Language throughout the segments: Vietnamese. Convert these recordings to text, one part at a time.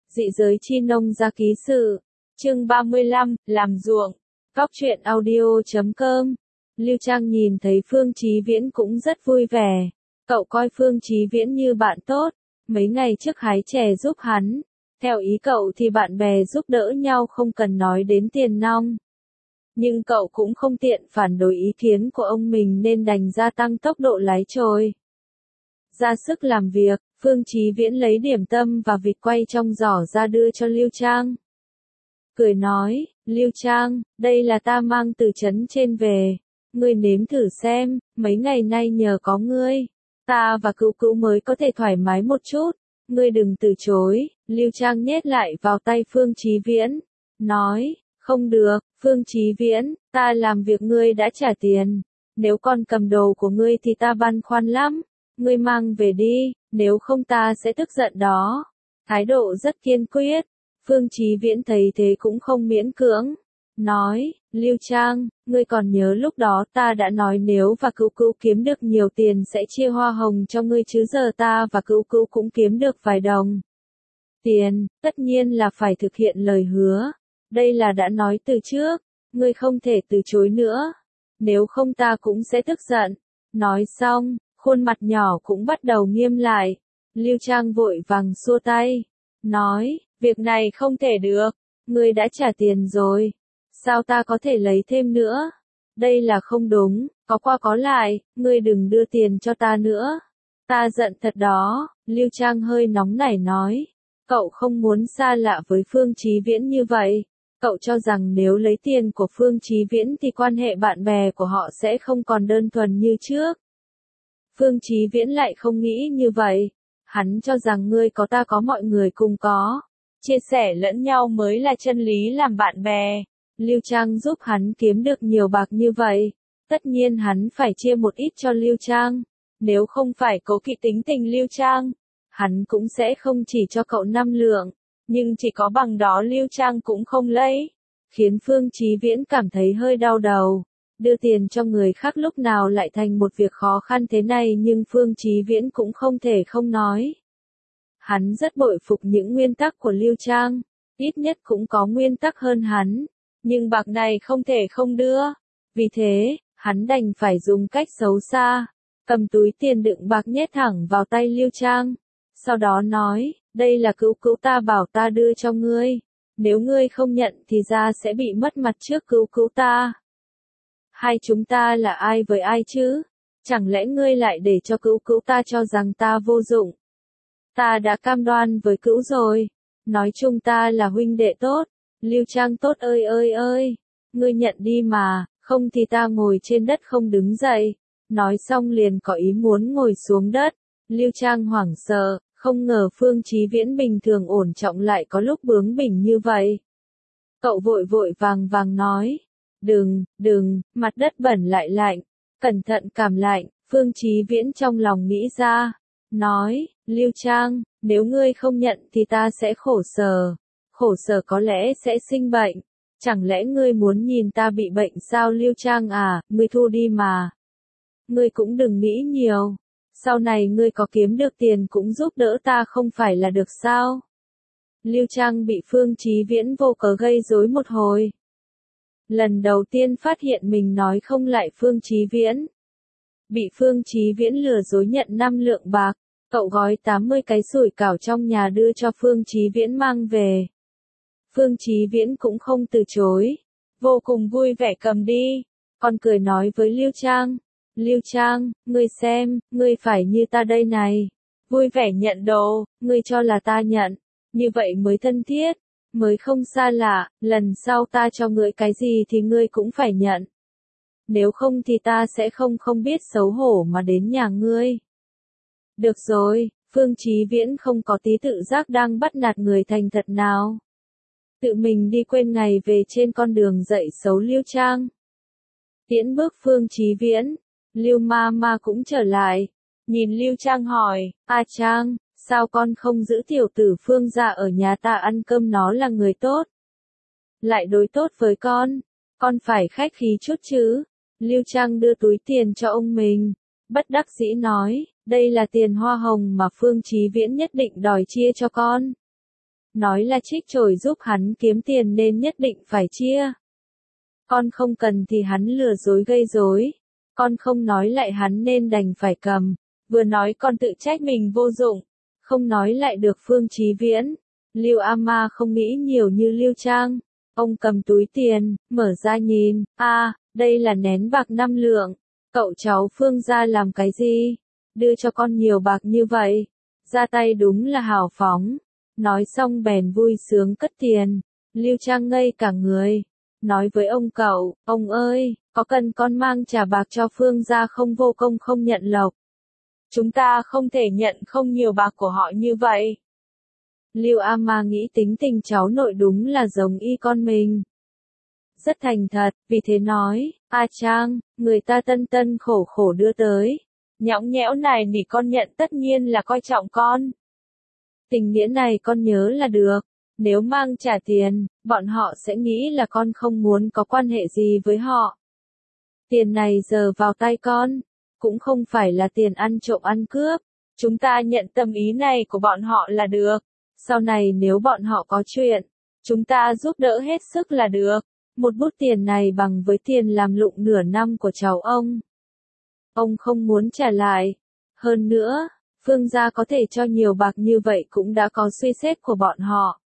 Dị giới chi nông gia ký sự. Chương 35, làm ruộng. Cóc truyện audio.com. Lưu Trang nhìn thấy Phương Chí Viễn cũng rất vui vẻ. Cậu coi Phương Chí Viễn như bạn tốt. Mấy ngày trước hái chè giúp hắn. Theo ý cậu thì bạn bè giúp đỡ nhau không cần nói đến tiền nong. Nhưng cậu cũng không tiện phản đối ý kiến của ông mình nên đành gia tăng tốc độ lái trồi. Ra sức làm việc, Phương Chí Viễn lấy điểm tâm và vịt quay trong giỏ ra đưa cho Lưu Trang. Cười nói, Lưu Trang, đây là ta mang từ trấn trên về. Ngươi nếm thử xem, mấy ngày nay nhờ có ngươi, ta và Cữu Cữu mới có thể thoải mái một chút. Ngươi đừng từ chối. Lưu Trang nhét lại vào tay Phương Chí Viễn. Nói, không được, Phương Chí Viễn, ta làm việc ngươi đã trả tiền. Nếu con cầm đồ của ngươi thì ta băn khoăn lắm. Ngươi mang về đi, nếu không ta sẽ tức giận đó. Thái độ rất kiên quyết. Phương Chí Viễn thấy thế cũng không miễn cưỡng. Nói, Lưu Trang, ngươi còn nhớ lúc đó ta đã nói nếu và Cữu Cữu kiếm được nhiều tiền sẽ chia hoa hồng cho ngươi chứ giờ ta và Cữu Cữu cũng kiếm được vài đồng tiền, tất nhiên là phải thực hiện lời hứa. Đây là đã nói từ trước, ngươi không thể từ chối nữa. Nếu không ta cũng sẽ tức giận. Nói xong, khuôn mặt nhỏ cũng bắt đầu nghiêm lại. Lưu Trang vội vàng xua tay. Nói, việc này không thể được. Ngươi đã trả tiền rồi. Sao ta có thể lấy thêm nữa? Đây là không đúng, có qua có lại, ngươi đừng đưa tiền cho ta nữa. Ta giận thật đó, Lưu Trang hơi nóng nảy nói. Cậu không muốn xa lạ với Phương Chí Viễn như vậy. Cậu cho rằng nếu lấy tiền của Phương Chí Viễn thì quan hệ bạn bè của họ sẽ không còn đơn thuần như trước. Phương Chí Viễn lại không nghĩ như vậy. Hắn cho rằng ngươi có ta có mọi người cùng có. Chia sẻ lẫn nhau mới là chân lý làm bạn bè. Lưu Trang giúp hắn kiếm được nhiều bạc như vậy. Tất nhiên hắn phải chia một ít cho Lưu Trang. Nếu không phải cố kỵ tính tình Lưu Trang, hắn cũng sẽ không chỉ cho cậu 5 lượng. Nhưng chỉ có bằng đó Lưu Trang cũng không lấy. Khiến Phương Chí Viễn cảm thấy hơi đau đầu. Đưa tiền cho người khác lúc nào lại thành một việc khó khăn thế này nhưng Phương Chí Viễn cũng không thể không nói. Hắn rất bội phục những nguyên tắc của Lưu Trang. Ít nhất cũng có nguyên tắc hơn hắn. Nhưng bạc này không thể không đưa. Vì thế, hắn đành phải dùng cách xấu xa. Cầm túi tiền đựng bạc nhét thẳng vào tay Lưu Trang. Sau đó nói, đây là Cữu Cữu ta bảo ta đưa cho ngươi. Nếu ngươi không nhận thì ra sẽ bị mất mặt trước Cữu Cữu ta. Hai chúng ta là ai với ai chứ? Chẳng lẽ ngươi lại để cho Cữu Cữu ta cho rằng ta vô dụng? Ta đã cam đoan với Cữu rồi. Nói chung ta là huynh đệ tốt. Lưu Trang tốt ơi ơi ơi. Ngươi nhận đi mà, không thì ta ngồi trên đất không đứng dậy. Nói xong liền có ý muốn ngồi xuống đất. Lưu Trang hoảng sợ, không ngờ Phương Chí Viễn bình thường ổn trọng lại có lúc bướng bỉnh như vậy. Cậu vội vội vàng vàng nói. Đừng, mặt đất bẩn lại lạnh. Cẩn thận cảm lạnh, Phương Chí Viễn trong lòng nghĩ ra. Nói, Lưu Trang, nếu ngươi không nhận thì ta sẽ khổ sở. Khổ sở có lẽ sẽ sinh bệnh. Chẳng lẽ ngươi muốn nhìn ta bị bệnh sao Lưu Trang à, ngươi thu đi mà. Ngươi cũng đừng nghĩ nhiều. Sau này ngươi có kiếm được tiền cũng giúp đỡ ta không phải là được sao? Lưu Trang bị Phương Chí Viễn vô cớ gây rối một hồi. Lần đầu tiên phát hiện mình nói không lại Phương Chí Viễn. Bị Phương Chí Viễn lừa dối nhận 5 lượng bạc. Cậu gói 80 cái sủi cảo trong nhà đưa cho Phương Chí Viễn mang về. Phương Chí Viễn cũng không từ chối. Vô cùng vui vẻ cầm đi. Còn cười nói với Lưu Trang. Lưu Trang, ngươi xem, ngươi phải như ta đây này. Vui vẻ nhận đồ, ngươi cho là ta nhận. Như vậy mới thân thiết, mới không xa lạ, lần sau ta cho ngươi cái gì thì ngươi cũng phải nhận. Nếu không thì ta sẽ không biết xấu hổ mà đến nhà ngươi. Được rồi, Phương Chí Viễn không có tí tự giác đang bắt nạt người thành thật nào. Tự mình đi quên ngày về trên con đường dạy xấu Lưu Trang. Tiễn bước Phương Chí Viễn, Lưu ma cũng trở lại. Nhìn Lưu Trang hỏi, A Trang, sao con không giữ tiểu tử Phương gia ở nhà ta ăn cơm nó là người tốt. Lại đối tốt với con phải khách khí chút chứ. Lưu Trang đưa túi tiền cho ông mình. Bất đắc dĩ nói, đây là tiền hoa hồng mà Phương Chí Viễn nhất định đòi chia cho con. nói là trích chổi giúp hắn kiếm tiền nên nhất định phải chia. Con không cần thì hắn lừa dối gây rối, con không nói lại hắn nên đành phải cầm, vừa nói con tự trách mình vô dụng, không nói lại được Phương Chí Viễn. Lưu Ama không nghĩ nhiều như Lưu Trang, ông cầm túi tiền, mở ra nhìn, đây là nén bạc 5 lượng, cậu cháu Phương gia làm cái gì? Đưa cho con nhiều bạc như vậy, ra tay đúng là hào phóng. Nói xong bèn vui sướng cất tiền, Lưu Trang ngây cả người, nói với ông cậu, ông ơi, có cần con mang trả bạc cho Phương gia không, vô công không nhận lộc. Chúng ta không thể nhận không nhiều bạc của họ như vậy. Lưu Ama nghĩ tính tình cháu nội đúng là giống y con mình. Rất thành thật, vì thế nói, A Trang, người ta tân tân khổ khổ đưa tới. Nhõng nhẽo này nỉ con nhận tất nhiên là coi trọng con. Tình nghĩa này con nhớ là được, nếu mang trả tiền, bọn họ sẽ nghĩ là con không muốn có quan hệ gì với họ. Tiền này giờ vào tay con, cũng không phải là tiền ăn trộm ăn cướp, chúng ta nhận tâm ý này của bọn họ là được. Sau này nếu bọn họ có chuyện, chúng ta giúp đỡ hết sức là được. Một bút tiền này bằng với tiền làm lụng nửa năm của cháu ông. Ông không muốn trả lại. Hơn nữa, Phương gia có thể cho nhiều bạc như vậy cũng đã có suy xét của bọn họ.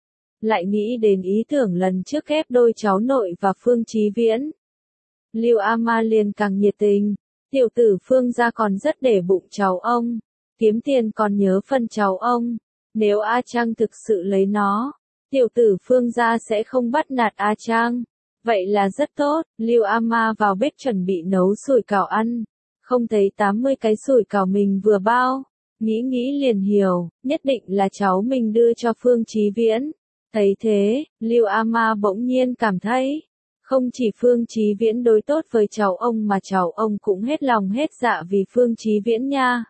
Lại nghĩ đến ý tưởng lần trước ghép đôi cháu nội và Phương Chí Viễn. Lưu Ama liền càng nhiệt tình. Tiểu tử Phương gia còn rất để bụng cháu ông. Kiếm tiền còn nhớ phân cháu ông. Nếu A Trang thực sự lấy nó, tiểu tử Phương gia sẽ không bắt nạt A Trang. Vậy là rất tốt. Lưu Ama vào bếp chuẩn bị nấu sủi cảo ăn. Không thấy 80 cái sủi cảo mình vừa bao. Nghĩ liền hiểu, nhất định là cháu mình đưa cho Phương Chí Viễn. Thấy thế, Lưu Ama bỗng nhiên cảm thấy, không chỉ Phương Chí Viễn đối tốt với cháu ông mà cháu ông cũng hết lòng hết dạ vì Phương Chí Viễn nha.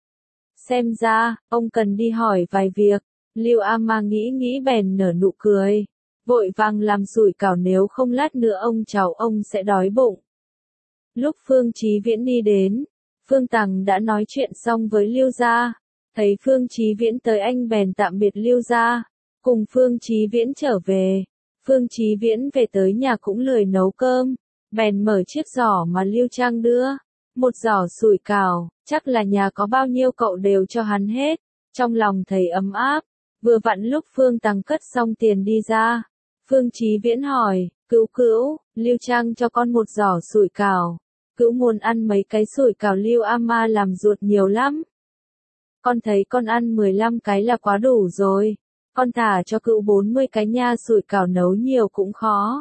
Xem ra, ông cần đi hỏi vài việc. Lưu Ama nghĩ bèn nở nụ cười. Vội vàng làm sủi cảo nếu không lát nữa ông cháu ông sẽ đói bụng. Lúc Phương Chí Viễn đi đến, Phương Tằng đã nói chuyện xong với Lưu gia. Thấy Phương Chí Viễn tới anh bèn tạm biệt Lưu gia, cùng Phương Chí Viễn trở về. Phương Chí Viễn về tới nhà cũng lười nấu cơm, bèn mở chiếc giỏ mà Lưu Trang đưa. Một giỏ sủi cảo, chắc là nhà có bao nhiêu cậu đều cho hắn hết. Trong lòng thấy ấm áp, vừa vặn lúc Phương Tằng cất xong tiền đi ra. Phương Chí Viễn hỏi, Cữu, Lưu Trang cho con một giỏ sủi cảo. Cữu muốn ăn mấy cái sủi cảo Lưu Ama làm ruột nhiều lắm. Con thấy con ăn 15 cái là quá đủ rồi. Con thả cho Cữu 40 cái nha, sủi cảo nấu nhiều cũng khó.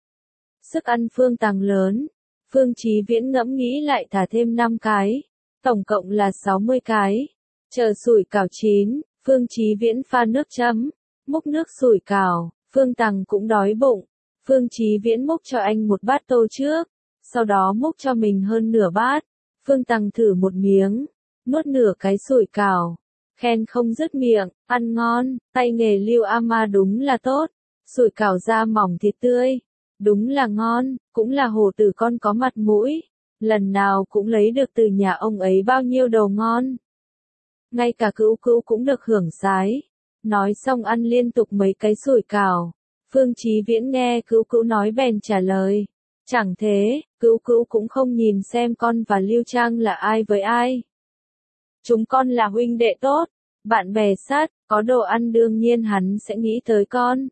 Sức ăn Phương Tằng lớn. Phương Chí Viễn ngẫm nghĩ lại thả thêm 5 cái. Tổng cộng là 60 cái. Chờ sủi cảo chín, Phương Chí Viễn pha nước chấm, múc nước sủi cảo. Phương Tằng cũng đói bụng. Phương Chí Viễn múc cho anh một bát tô trước, sau đó múc cho mình hơn nửa bát. Phương Tằng thử một miếng, nuốt nửa cái sủi cảo, khen không dứt miệng, ăn ngon, tay nghề Lưu Ama đúng là tốt. Sủi cảo da mỏng thịt tươi, đúng là ngon, cũng là hổ tử con có mặt mũi, lần nào cũng lấy được từ nhà ông ấy bao nhiêu đồ ngon. Ngay cả Cữu cũng được hưởng sái. Nói xong ăn liên tục mấy cái sủi cảo. Phương Chí Viễn nghe Cữu nói bèn trả lời. Chẳng thế, Cữu cũng không nhìn xem con và Lưu Trang là ai với ai. Chúng con là huynh đệ tốt, bạn bè sát, có đồ ăn đương nhiên hắn sẽ nghĩ tới con.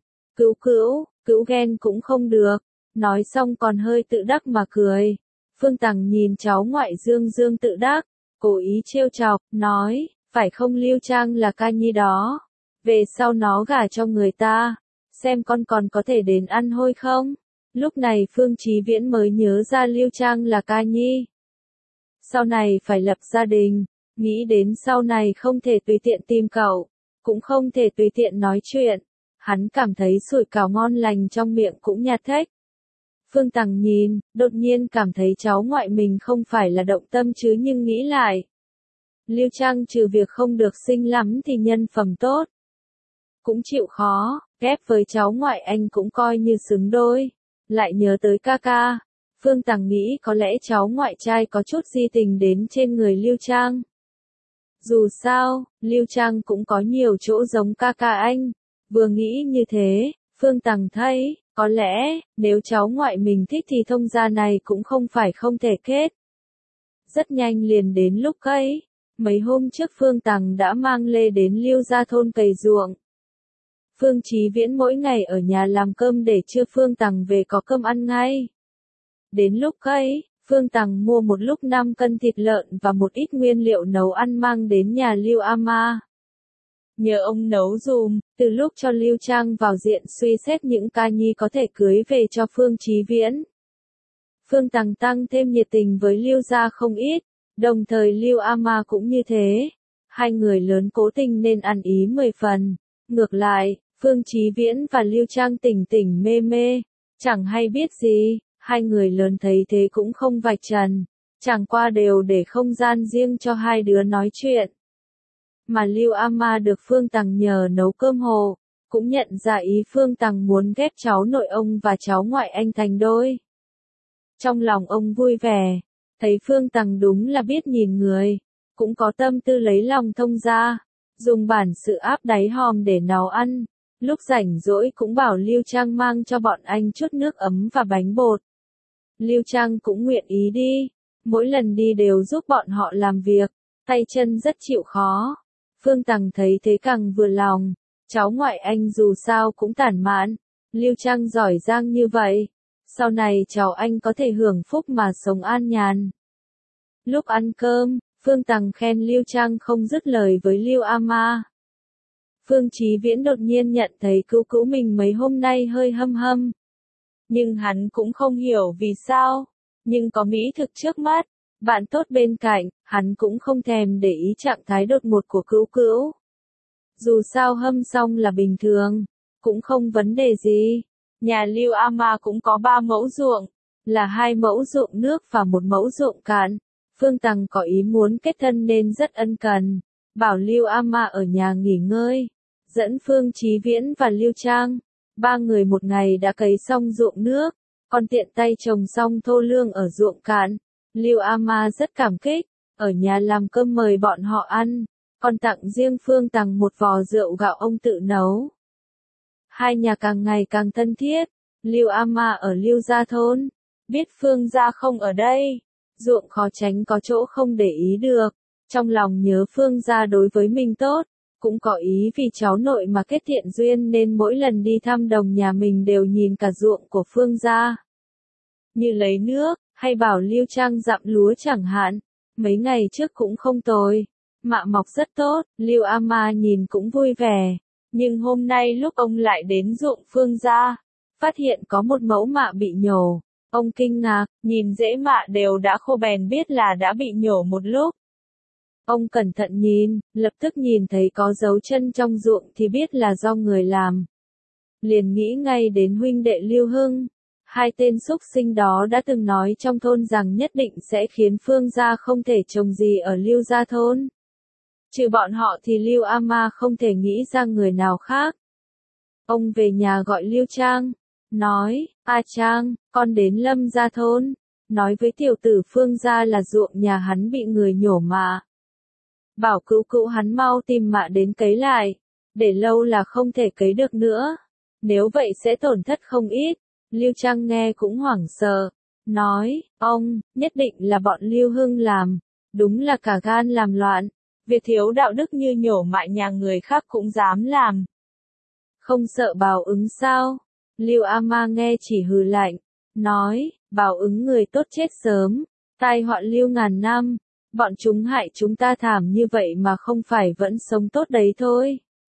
Cữu ghen cũng không được. Nói xong còn hơi tự đắc mà cười. Phương Tằng nhìn cháu ngoại dương tự đắc, cố ý trêu chọc, nói, phải không Lưu Trang là ca nhi đó. Về sau nó gả cho người ta, xem con còn có thể đến ăn hôi không? Lúc này Phương Chí Viễn mới nhớ ra Lưu Trang là ca nhi. Sau này phải lập gia đình, nghĩ đến sau này không thể tùy tiện tìm cậu, cũng không thể tùy tiện nói chuyện. Hắn cảm thấy sủi cảo ngon lành trong miệng cũng nhạt thếch. Phương Tằng nhìn, đột nhiên cảm thấy cháu ngoại mình không phải là động tâm chứ, nhưng nghĩ lại. Lưu Trang trừ việc không được xinh lắm thì nhân phẩm tốt. Cũng chịu khó, ghép với cháu ngoại anh cũng coi như xứng đôi. Lại nhớ tới ca ca. Phương Tằng nghĩ có lẽ cháu ngoại trai có chút di tình đến trên người Lưu Trang. Dù sao, Lưu Trang cũng có nhiều chỗ giống ca ca anh. Vừa nghĩ như thế, Phương Tằng thấy, có lẽ, nếu cháu ngoại mình thích thì thông gia này cũng không phải không thể kết. Rất nhanh liền đến lúc ấy. Mấy hôm trước Phương Tằng đã mang Lê đến Lưu gia thôn cày ruộng. Phương Chí Viễn mỗi ngày ở nhà làm cơm để trưa Phương Tằng về có cơm ăn ngay. Đến lúc ấy, Phương Tằng mua một lúc 5 cân thịt lợn và một ít nguyên liệu nấu ăn mang đến nhà Lưu Ama. Nhờ ông nấu dùm, từ lúc cho Lưu Trang vào diện suy xét những ca nhi có thể cưới về cho Phương Chí Viễn. Phương Tằng tăng thêm nhiệt tình với Lưu gia không ít, đồng thời Lưu Ama cũng như thế. Hai người lớn cố tình nên ăn ý 10 phần. Ngược lại, Phương Chí Viễn và Lưu Trang tỉnh tỉnh mê mê, chẳng hay biết gì, hai người lớn thấy thế cũng không vạch trần, chẳng qua đều để không gian riêng cho hai đứa nói chuyện. Mà Lưu Ama được Phương Tằng nhờ nấu cơm hồ, cũng nhận ra ý Phương Tằng muốn ghép cháu nội ông và cháu ngoại anh thành đôi. Trong lòng ông vui vẻ, thấy Phương Tằng đúng là biết nhìn người, cũng có tâm tư lấy lòng thông gia, dùng bản sự áp đáy hòm để nấu ăn, lúc rảnh rỗi cũng bảo Lưu Trang mang cho bọn anh chút nước ấm và bánh bột. Lưu Trang cũng nguyện ý đi, mỗi lần đi đều giúp bọn họ làm việc, tay chân rất chịu khó. Phương Tằng thấy thế càng vừa lòng, cháu ngoại anh dù sao cũng tản mạn, Lưu Trang giỏi giang như vậy, sau này cháu anh có thể hưởng phúc mà sống an nhàn. Lúc ăn cơm, Phương Tằng khen Lưu Trang không dứt lời với Lưu Ama. Phương Chí Viễn đột nhiên nhận thấy cứu cứu mình mấy hôm nay hơi hâm hâm. Nhưng hắn cũng không hiểu vì sao, nhưng có mỹ thực trước mắt, bạn tốt bên cạnh, hắn cũng không thèm để ý trạng thái đột ngột của cứu cứu. Dù sao hâm xong là bình thường, cũng không vấn đề gì. Nhà Lưu Ama cũng có 3 mẫu ruộng, là 2 mẫu ruộng nước và 1 mẫu ruộng cạn. Phương Tằng có ý muốn kết thân nên rất ân cần, bảo Lưu Ama ở nhà nghỉ ngơi, dẫn Phương Chí Viễn và Lưu Trang. 3 người một ngày đã cấy xong ruộng nước, còn tiện tay trồng xong thô lương ở ruộng cạn. Lưu Ama rất cảm kích, ở nhà làm cơm mời bọn họ ăn, còn tặng riêng Phương Tằng một vò rượu gạo ông tự nấu. Hai nhà càng ngày càng thân thiết, Lưu Ama ở Lưu gia thôn, biết Phương gia không ở đây, ruộng khó tránh có chỗ không để ý được, trong lòng nhớ Phương gia đối với mình tốt, cũng có ý vì cháu nội mà kết thiện duyên nên mỗi lần đi thăm đồng nhà mình đều nhìn cả ruộng của Phương gia. Như lấy nước, hay bảo Lưu Trang dặm lúa chẳng hạn, mấy ngày trước cũng không tồi, mạ mọc rất tốt, Lưu Ama nhìn cũng vui vẻ. Nhưng hôm nay lúc ông lại đến ruộng Phương gia, phát hiện có một mẫu mạ bị nhổ, ông kinh ngạc, nhìn rễ mạ đều đã khô bèn biết là đã bị nhổ một lúc. Ông cẩn thận nhìn, lập tức nhìn thấy có dấu chân trong ruộng thì biết là do người làm. Liền nghĩ ngay đến huynh đệ Lưu Hưng. Hai tên xúc sinh đó đã từng nói trong thôn rằng nhất định sẽ khiến Phương gia không thể trồng gì ở Lưu gia thôn. Trừ bọn họ thì Lưu Ama không thể nghĩ ra người nào khác. Ông về nhà gọi Lưu Trang, nói, A Trang, con đến Lâm gia thôn, nói với tiểu tử Phương gia là ruộng nhà hắn bị người nhổ mạ. Bảo cứu cứu hắn mau tìm mạ đến cấy lại, để lâu là không thể cấy được nữa, nếu vậy sẽ tổn thất không ít. Lưu Trang nghe cũng hoảng sợ, nói, ông, nhất định là bọn Lưu Hưng làm, đúng là cả gan làm loạn, việc thiếu đạo đức như nhổ mạ nhà người khác cũng dám làm. Không sợ báo ứng sao? Lưu Ama nghe chỉ hừ lạnh, nói, báo ứng người tốt chết sớm, tai họa Lưu ngàn năm, bọn chúng hại chúng ta thảm như vậy mà không phải vẫn sống tốt đấy thôi.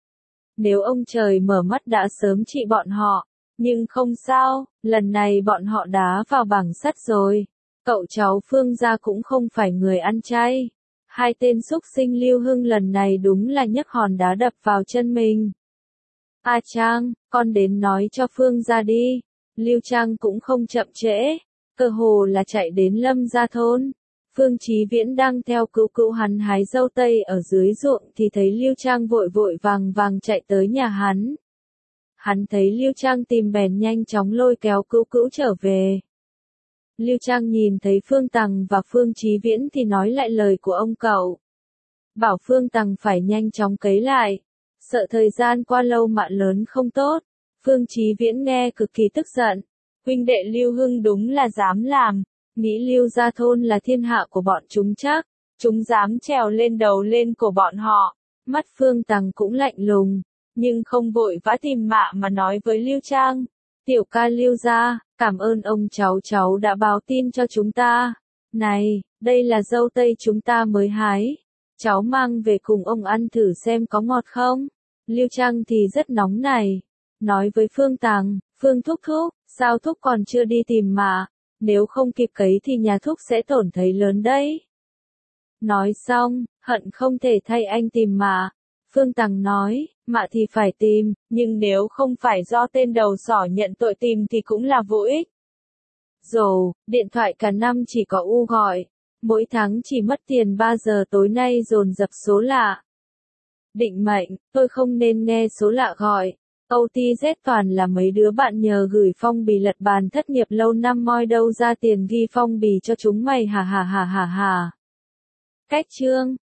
Nếu ông trời mở mắt đã sớm trị bọn họ. Nhưng không sao, lần này bọn họ đá vào bảng sắt rồi. Cậu cháu Phương gia cũng không phải người ăn chay. Hai tên xúc sinh Lưu Hưng lần này đúng là nhấc hòn đá đập vào chân mình. A Trang, con đến nói cho Phương gia đi. Lưu Trang cũng không chậm trễ, cơ hồ là chạy đến Lâm gia thôn. Phương Chí Viễn đang theo cứu cứu hắn hái dâu tây ở dưới ruộng thì thấy Lưu Trang vội vội vàng vàng chạy tới nhà hắn. Hắn thấy Lưu Trang tìm bèn nhanh chóng lôi kéo cứu cứu trở về. Lưu Trang nhìn thấy Phương Tằng và Phương Chí Viễn thì nói lại lời của ông cậu. Bảo Phương Tằng phải nhanh chóng cấy lại. sợ thời gian qua lâu mạ lớn không tốt. Phương Chí Viễn nghe cực kỳ tức giận. Huynh đệ Lưu Hưng đúng là dám làm, nghĩ Lưu gia thôn là thiên hạ của bọn chúng chắc, chúng dám trèo lên đầu lên của bọn họ. Mắt Phương Tằng cũng lạnh lùng, nhưng không vội vã tìm mạ mà nói với Lưu Trang. Tiểu ca Lưu gia, cảm ơn ông cháu đã báo tin cho chúng ta. Này, đây là dâu tây chúng ta mới hái. Cháu mang về cùng ông ăn thử xem có ngọt không. Lưu Trang thì rất nóng này. Nói với Phương Tằng, Phương thúc thúc, sao thúc còn chưa đi tìm mà. Nếu không kịp cấy thì nhà thúc sẽ tổn thấy lớn đấy. Nói xong, hận không thể thay anh tìm mà. Phương Tằng nói, mạ thì phải tìm, nhưng nếu không phải do tên đầu sỏ nhận tội tìm thì cũng là vô ích. Dồ, điện thoại cả năm chỉ có U gọi. Mỗi tháng chỉ mất tiền 3 giờ tối nay dồn dập số lạ. Định mệnh, tôi không nên nghe số lạ gọi. OTZ toàn là mấy đứa bạn nhờ gửi phong bì lật bàn thất nghiệp lâu năm moi đâu ra tiền ghi phong bì cho chúng mày hà hà hà hà hà. Cách chương